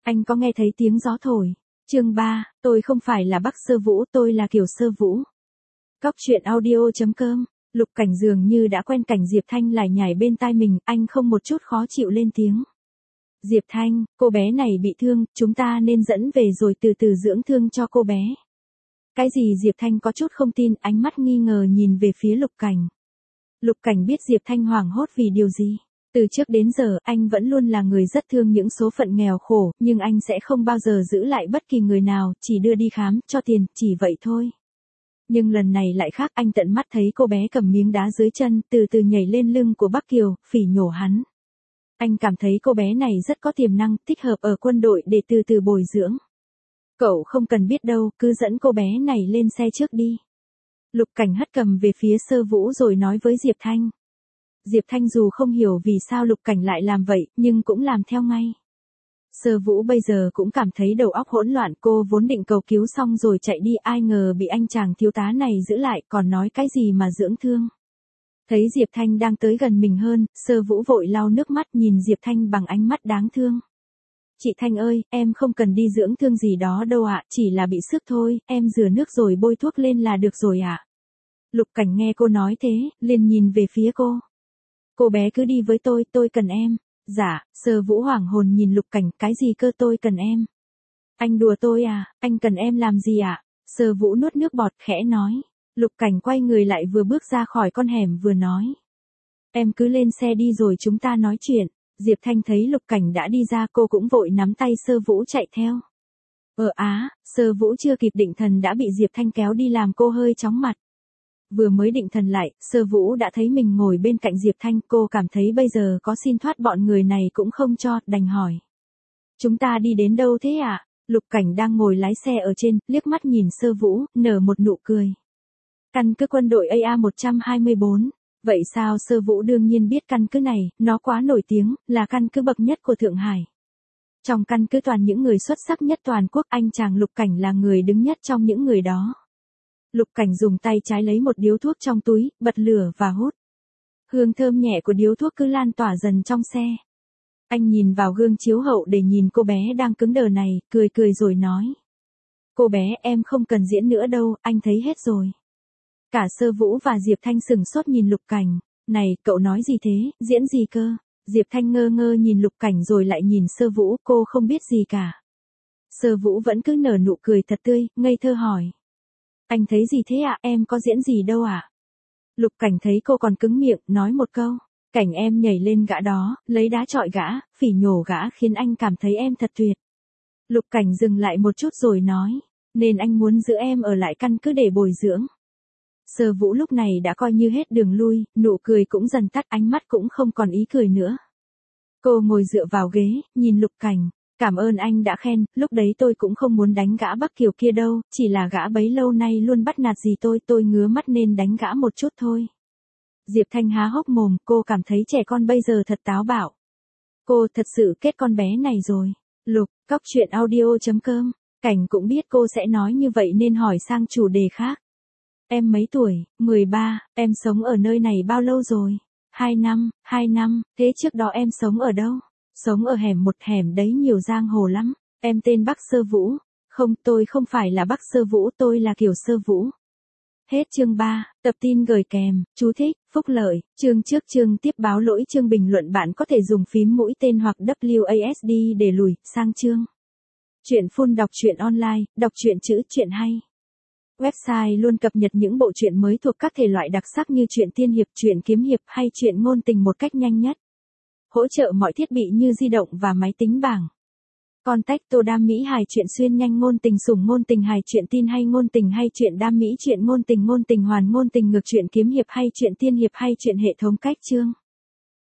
Anh có nghe thấy tiếng gió thổi. Chương 3, tôi không phải là Bắc Sơ Vũ, tôi là Kiều Sơ Vũ. Cóc truyện audio.com. Lục Cảnh dường như đã quen cảnh Diệp Thanh lải nhải bên tai mình, anh không một chút khó chịu lên tiếng. Diệp Thanh, cô bé này bị thương, chúng ta nên dẫn về rồi từ từ dưỡng thương cho cô bé. Cái gì? Diệp Thanh có chút không tin, ánh mắt nghi ngờ nhìn về phía Lục Cảnh. Lục Cảnh biết Diệp Thanh hoảng hốt vì điều gì. Từ trước đến giờ, anh vẫn luôn là người rất thương những số phận nghèo khổ, nhưng anh sẽ không bao giờ giữ lại bất kỳ người nào, chỉ đưa đi khám, cho tiền, chỉ vậy thôi. Nhưng lần này lại khác, anh tận mắt thấy cô bé cầm miếng đá dưới chân, từ từ nhảy lên lưng của Bắc Kiều, phỉ nhổ hắn. Anh cảm thấy cô bé này rất có tiềm năng, thích hợp ở quân đội để từ từ bồi dưỡng. Cậu không cần biết đâu, cứ dẫn cô bé này lên xe trước đi. Lục Cảnh hất cầm về phía Sơ Vũ rồi nói với Diệp Thanh. Diệp Thanh dù không hiểu vì sao Lục Cảnh lại làm vậy, nhưng cũng làm theo ngay. Sơ Vũ bây giờ cũng cảm thấy đầu óc hỗn loạn, cô vốn định cầu cứu xong rồi chạy đi, ai ngờ bị anh chàng thiếu tá này giữ lại, còn nói cái gì mà dưỡng thương. Thấy Diệp Thanh đang tới gần mình hơn, Sơ Vũ vội lau nước mắt nhìn Diệp Thanh bằng ánh mắt đáng thương. Chị Thanh ơi, em không cần đi dưỡng thương gì đó đâu ạ, chỉ là bị sức thôi, em rửa nước rồi bôi thuốc lên là được rồi ạ. Lục Cảnh nghe cô nói thế, liền nhìn về phía cô. Cô bé cứ đi với tôi cần em. Dạ, Sơ Vũ hoảng hồn nhìn Lục Cảnh, cái gì cơ, tôi cần em? Anh đùa tôi à, anh cần em làm gì ạ? Sơ Vũ nuốt nước bọt khẽ nói. Lục Cảnh quay người lại vừa bước ra khỏi con hẻm vừa nói. Em cứ lên xe đi rồi chúng ta nói chuyện. Diệp Thanh thấy Lục Cảnh đã đi ra, cô cũng vội nắm tay Sơ Vũ chạy theo. Sơ Vũ chưa kịp định thần đã bị Diệp Thanh kéo đi làm cô hơi chóng mặt. Vừa mới định thần lại, Sơ Vũ đã thấy mình ngồi bên cạnh Diệp Thanh, cô cảm thấy bây giờ có xin thoát bọn người này cũng không cho, đành hỏi. Chúng ta đi đến đâu thế ạ? Lục Cảnh đang ngồi lái xe ở trên, liếc mắt nhìn Sơ Vũ, nở một nụ cười. Căn cứ quân đội AA124. Vậy sao? Sơ Vũ đương nhiên biết căn cứ này, nó quá nổi tiếng, là căn cứ bậc nhất của Thượng Hải. Trong căn cứ toàn những người xuất sắc nhất toàn quốc, anh chàng Lục Cảnh là người đứng nhất trong những người đó. Lục Cảnh dùng tay trái lấy một điếu thuốc trong túi, bật lửa và hút. Hương thơm nhẹ của điếu thuốc cứ lan tỏa dần trong xe. Anh nhìn vào gương chiếu hậu để nhìn cô bé đang cứng đờ này, cười cười rồi nói. Cô bé, em không cần diễn nữa đâu, anh thấy hết rồi. Cả Sơ Vũ và Diệp Thanh sừng sốt nhìn Lục Cảnh. Này, cậu nói gì thế, diễn gì cơ? Diệp Thanh ngơ ngơ nhìn Lục Cảnh rồi lại nhìn Sơ Vũ, cô không biết gì cả. Sơ Vũ vẫn cứ nở nụ cười thật tươi, ngây thơ hỏi. Anh thấy gì thế ạ? Em có diễn gì đâu ạ? Lục Cảnh thấy cô còn cứng miệng, nói một câu. Cảnh em nhảy lên gã đó, lấy đá chọi gã, phỉ nhổ gã khiến anh cảm thấy em thật tuyệt. Lục Cảnh dừng lại một chút rồi nói. Nên anh muốn giữ em ở lại căn cứ để bồi dưỡng. Sơ Vũ lúc này đã coi như hết đường lui, nụ cười cũng dần tắt, ánh mắt cũng không còn ý cười nữa. Cô ngồi dựa vào ghế, nhìn Lục Cảnh. Cảm ơn anh đã khen, lúc đấy tôi cũng không muốn đánh gã Bắc Kiều kia đâu, chỉ là gã bấy lâu nay luôn bắt nạt gì tôi ngứa mắt nên đánh gã một chút thôi. Diệp Thanh há hốc mồm, cô cảm thấy trẻ con bây giờ thật táo bạo. Cô thật sự kết con bé này rồi. Lục, Cóc truyện audio.com. Cảnh cũng biết cô sẽ nói như vậy nên hỏi sang chủ đề khác. Em mấy tuổi? 13, em sống ở nơi này bao lâu rồi? 2 năm, thế trước đó em sống ở đâu? Sống ở hẻm một, hẻm đấy nhiều giang hồ lắm. Em tên Bắc Sơ Vũ. Không, tôi không phải là Bắc Sơ Vũ, tôi là Kiều Sơ Vũ. Hết chương 3, tập tin gửi kèm, chú thích, phúc lợi, chương trước chương tiếp báo lỗi chương bình luận bạn có thể dùng phím mũi tên hoặc WASD để lùi sang chương. Chuyện full đọc truyện online, đọc truyện chữ truyện hay. Website luôn cập nhật những bộ truyện mới thuộc các thể loại đặc sắc như truyện tiên hiệp, truyện kiếm hiệp hay truyện ngôn tình một cách nhanh nhất. Hỗ trợ mọi thiết bị như di động và máy tính bảng. Contact Tô Đam Mỹ hài truyện xuyên nhanh ngôn tình sủng ngôn tình hài truyện tin hay ngôn tình hay truyện đam mỹ truyện ngôn tình hoàn ngôn tình ngược truyện kiếm hiệp hay truyện tiên hiệp hay truyện hệ thống cách chương.